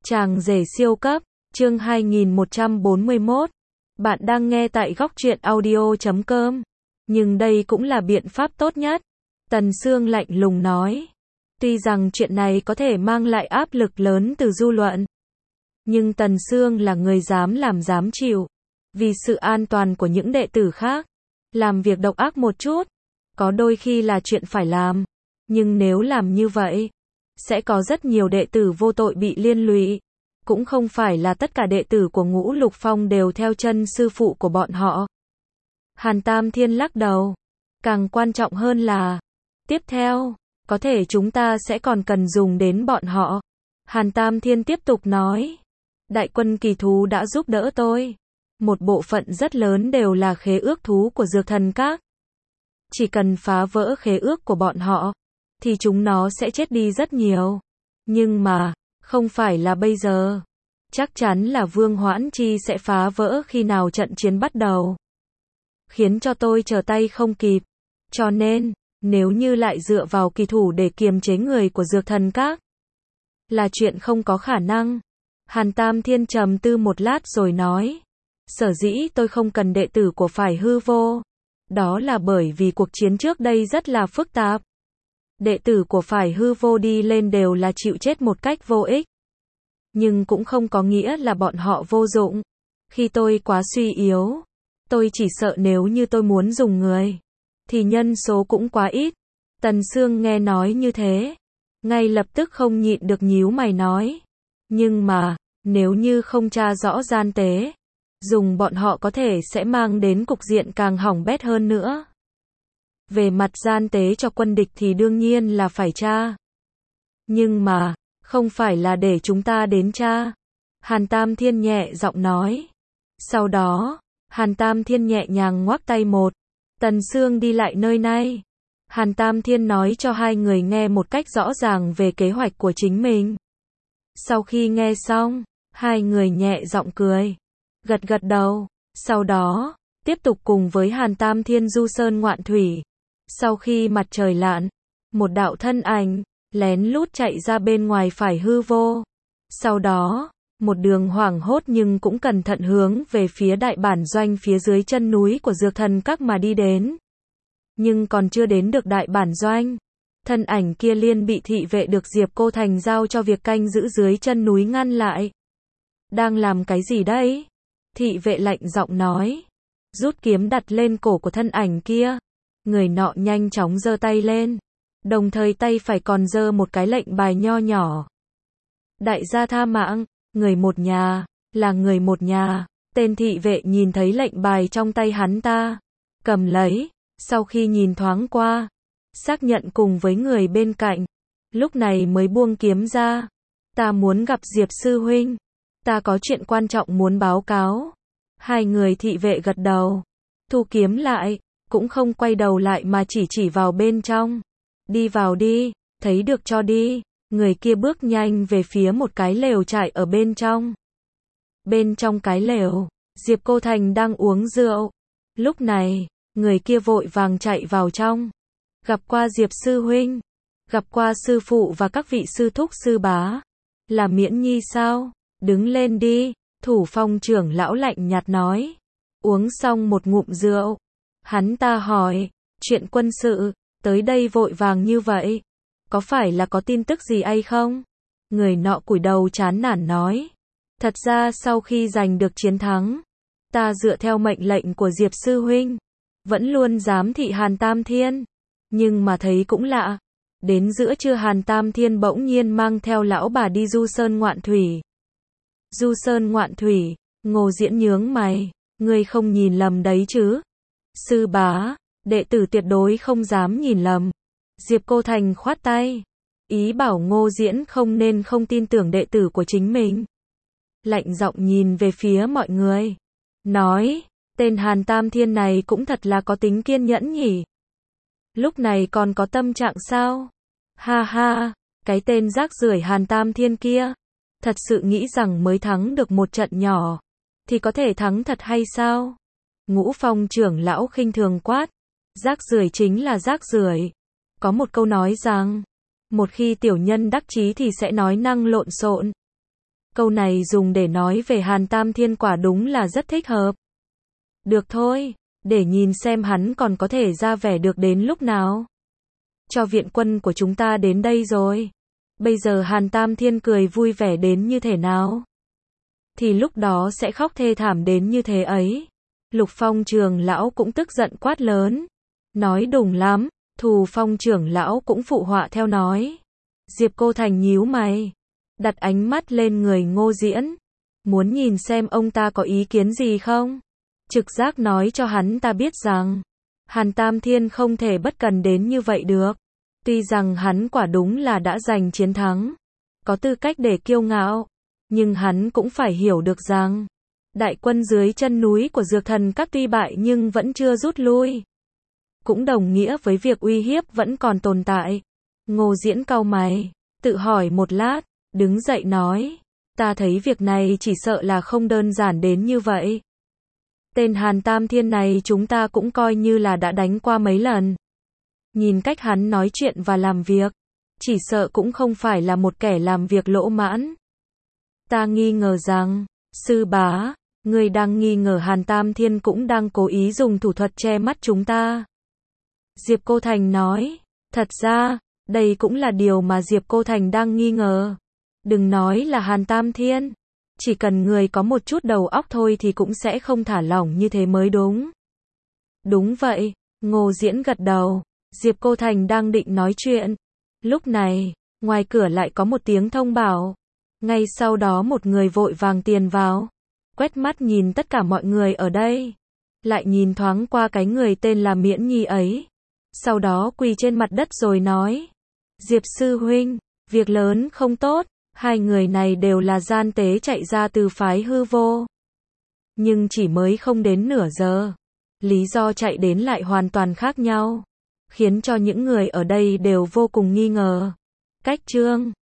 Chàng rể siêu cấp, chương 2141. Bạn đang nghe tại góc truyện audio.com. Nhưng đây cũng là biện pháp tốt nhất. Tần Sương lạnh lùng nói. Tuy rằng chuyện này có thể mang lại áp lực lớn từ dư luận. Nhưng Tần Sương là người dám làm dám chịu. Vì sự an toàn của những đệ tử khác. Làm việc độc ác một chút. Có đôi khi là chuyện phải làm. Nhưng nếu làm như vậy, sẽ có rất nhiều đệ tử vô tội bị liên lụy. Cũng không phải là tất cả đệ tử của Ngũ Lục Phong đều theo chân sư phụ của bọn họ. Hàn Tam Thiên lắc đầu. Càng quan trọng hơn là, tiếp theo, có thể chúng ta sẽ còn cần dùng đến bọn họ. Hàn Tam Thiên tiếp tục nói. Đại quân kỳ thú đã giúp đỡ tôi. Một bộ phận rất lớn đều là khế ước thú của Dược Thần Các. Chỉ cần phá vỡ khế ước của bọn họ, thì chúng nó sẽ chết đi rất nhiều. Nhưng mà, không phải là bây giờ. Chắc chắn là Vương Hoãn Chi sẽ phá vỡ khi nào trận chiến bắt đầu. Khiến cho tôi trở tay không kịp. Cho nên, nếu như lại dựa vào kỳ thủ để kiềm chế người của Dược Thần Các, là chuyện không có khả năng. Hàn Tam Thiên trầm tư một lát rồi nói. Sở dĩ tôi không cần đệ tử của Phải Hư Vô. Đó là bởi vì cuộc chiến trước đây rất là phức tạp. Đệ tử của Phải Hư Vô đi lên đều là chịu chết một cách vô ích. Nhưng cũng không có nghĩa là bọn họ vô dụng. Khi tôi quá suy yếu, tôi chỉ sợ nếu như tôi muốn dùng người, thì nhân số cũng quá ít. Tần Sương nghe nói như thế, ngay lập tức không nhịn được nhíu mày nói. Nhưng mà, nếu như không tra rõ gian tế, dùng bọn họ có thể sẽ mang đến cục diện càng hỏng bét hơn nữa. Về mặt gian tế cho quân địch thì đương nhiên là phải tra. Nhưng mà, không phải là để chúng ta đến tra. Hàn Tam Thiên nhẹ giọng nói. Sau đó, Hàn Tam Thiên nhẹ nhàng ngoắc tay một. Tần Sương đi lại nơi này. Hàn Tam Thiên nói cho hai người nghe một cách rõ ràng về kế hoạch của chính mình. Sau khi nghe xong, hai người nhẹ giọng cười. Gật gật đầu. Sau đó, tiếp tục cùng với Hàn Tam Thiên du sơn ngoạn thủy. Sau khi mặt trời lặn, một đạo thân ảnh lén lút chạy ra bên ngoài Phải Hư Vô. Sau đó, một đường hoảng hốt nhưng cũng cẩn thận hướng về phía đại bản doanh phía dưới chân núi của Dược Thần Các mà đi đến. Nhưng còn chưa đến được đại bản doanh, thân ảnh kia liền bị thị vệ được Diệp Cô Thành giao cho việc canh giữ dưới chân núi ngăn lại. Đang làm cái gì đấy? Thị vệ lạnh giọng nói. Rút kiếm đặt lên cổ của thân ảnh kia. Người nọ nhanh chóng giơ tay lên. Đồng thời tay phải còn giơ một cái lệnh bài nho nhỏ. Đại gia tha mạng, người một nhà, là người một nhà. Tên thị vệ nhìn thấy lệnh bài trong tay hắn ta, cầm lấy, sau khi nhìn thoáng qua, xác nhận cùng với người bên cạnh, lúc này mới buông kiếm ra. Ta muốn gặp Diệp sư huynh, ta có chuyện quan trọng muốn báo cáo. Hai người thị vệ gật đầu, thu kiếm lại, cũng không quay đầu lại mà chỉ vào bên trong. Đi vào đi, thấy được cho đi. Người kia bước nhanh về phía một cái lều trại ở bên trong. Bên trong cái lều, Diệp Cô Thành đang uống rượu. Lúc này, người kia vội vàng chạy vào trong. Gặp qua Diệp sư huynh, gặp qua sư phụ và các vị sư thúc sư bá. Là Miễn Nhi sao? Đứng lên đi, Thủ Phong trưởng lão lạnh nhạt nói. Uống xong một ngụm rượu, hắn ta hỏi, chuyện quân sự, tới đây vội vàng như vậy, có phải là có tin tức gì hay không? Người nọ cúi đầu chán nản nói. Thật ra sau khi giành được chiến thắng, ta dựa theo mệnh lệnh của Diệp sư huynh, vẫn luôn giám thị Hàn Tam Thiên. Nhưng mà thấy cũng lạ, đến giữa trưa Hàn Tam Thiên bỗng nhiên mang theo lão bà đi du sơn ngoạn thủy. Du sơn ngoạn thủy, Ngô Diễn nhướng mày, ngươi không nhìn lầm đấy chứ? Sư bá, đệ tử tuyệt đối không dám nhìn lầm. Diệp Cô Thành khoát tay, ý bảo Ngô Diễn không nên không tin tưởng đệ tử của chính mình. Lạnh giọng nhìn về phía mọi người, nói, tên Hàn Tam Thiên này cũng thật là có tính kiên nhẫn nhỉ. Lúc này còn có tâm trạng sao? Ha ha, cái tên rác rưởi Hàn Tam Thiên kia, thật sự nghĩ rằng mới thắng được một trận nhỏ, thì có thể thắng thật hay sao? Ngũ Phong trưởng lão khinh thường quát, rác rưởi chính là rác rưởi. Có một câu nói rằng, một khi tiểu nhân đắc chí thì sẽ nói năng lộn xộn. Câu này dùng để nói về Hàn Tam Thiên quả đúng là rất thích hợp. Được thôi, để nhìn xem hắn còn có thể ra vẻ được đến lúc nào. Cho viện quân của chúng ta đến đây rồi. Bây giờ Hàn Tam Thiên cười vui vẻ đến như thế nào? Thì lúc đó sẽ khóc thê thảm đến như thế ấy. Lục Phong trưởng lão cũng tức giận quát lớn. Nói đùng lắm, Thù Phong trưởng lão cũng phụ họa theo nói. Diệp Cô Thành nhíu mày, đặt ánh mắt lên người Ngô Diễn. Muốn nhìn xem ông ta có ý kiến gì không? Trực giác nói cho hắn ta biết rằng, Hàn Tam Thiên không thể bất cần đến như vậy được. Tuy rằng hắn quả đúng là đã giành chiến thắng, có tư cách để kiêu ngạo, nhưng hắn cũng phải hiểu được rằng, đại quân dưới chân núi của Dược Thần Các tuy bại nhưng vẫn chưa rút lui. Cũng đồng nghĩa với việc uy hiếp vẫn còn tồn tại. Ngô Diễn cau mày, tự hỏi một lát, đứng dậy nói, ta thấy việc này chỉ sợ là không đơn giản đến như vậy. Tên Hàn Tam Thiên này chúng ta cũng coi như là đã đánh qua mấy lần. Nhìn cách hắn nói chuyện và làm việc, chỉ sợ cũng không phải là một kẻ làm việc lỗ mãn. Ta nghi ngờ rằng, sư bá, người đang nghi ngờ Hàn Tam Thiên cũng đang cố ý dùng thủ thuật che mắt chúng ta. Diệp Cô Thành nói, thật ra, đây cũng là điều mà Diệp Cô Thành đang nghi ngờ. Đừng nói là Hàn Tam Thiên, chỉ cần người có một chút đầu óc thôi thì cũng sẽ không thả lỏng như thế mới đúng. Đúng vậy, Ngô Diễn gật đầu. Diệp Cô Thành đang định nói chuyện. Lúc này, ngoài cửa lại có một tiếng thông báo. Ngay sau đó một người vội vàng tiền vào. Quét mắt nhìn tất cả mọi người ở đây. Lại nhìn thoáng qua cái người tên là Miễn Nhi ấy. Sau đó quỳ trên mặt đất rồi nói. Diệp sư huynh, việc lớn không tốt. Hai người này đều là gian tế chạy ra từ phái Hư Vô. Nhưng chỉ mới không đến nửa giờ. Lý do chạy đến lại hoàn toàn khác nhau. Khiến cho những người ở đây đều vô cùng nghi ngờ. Cách chương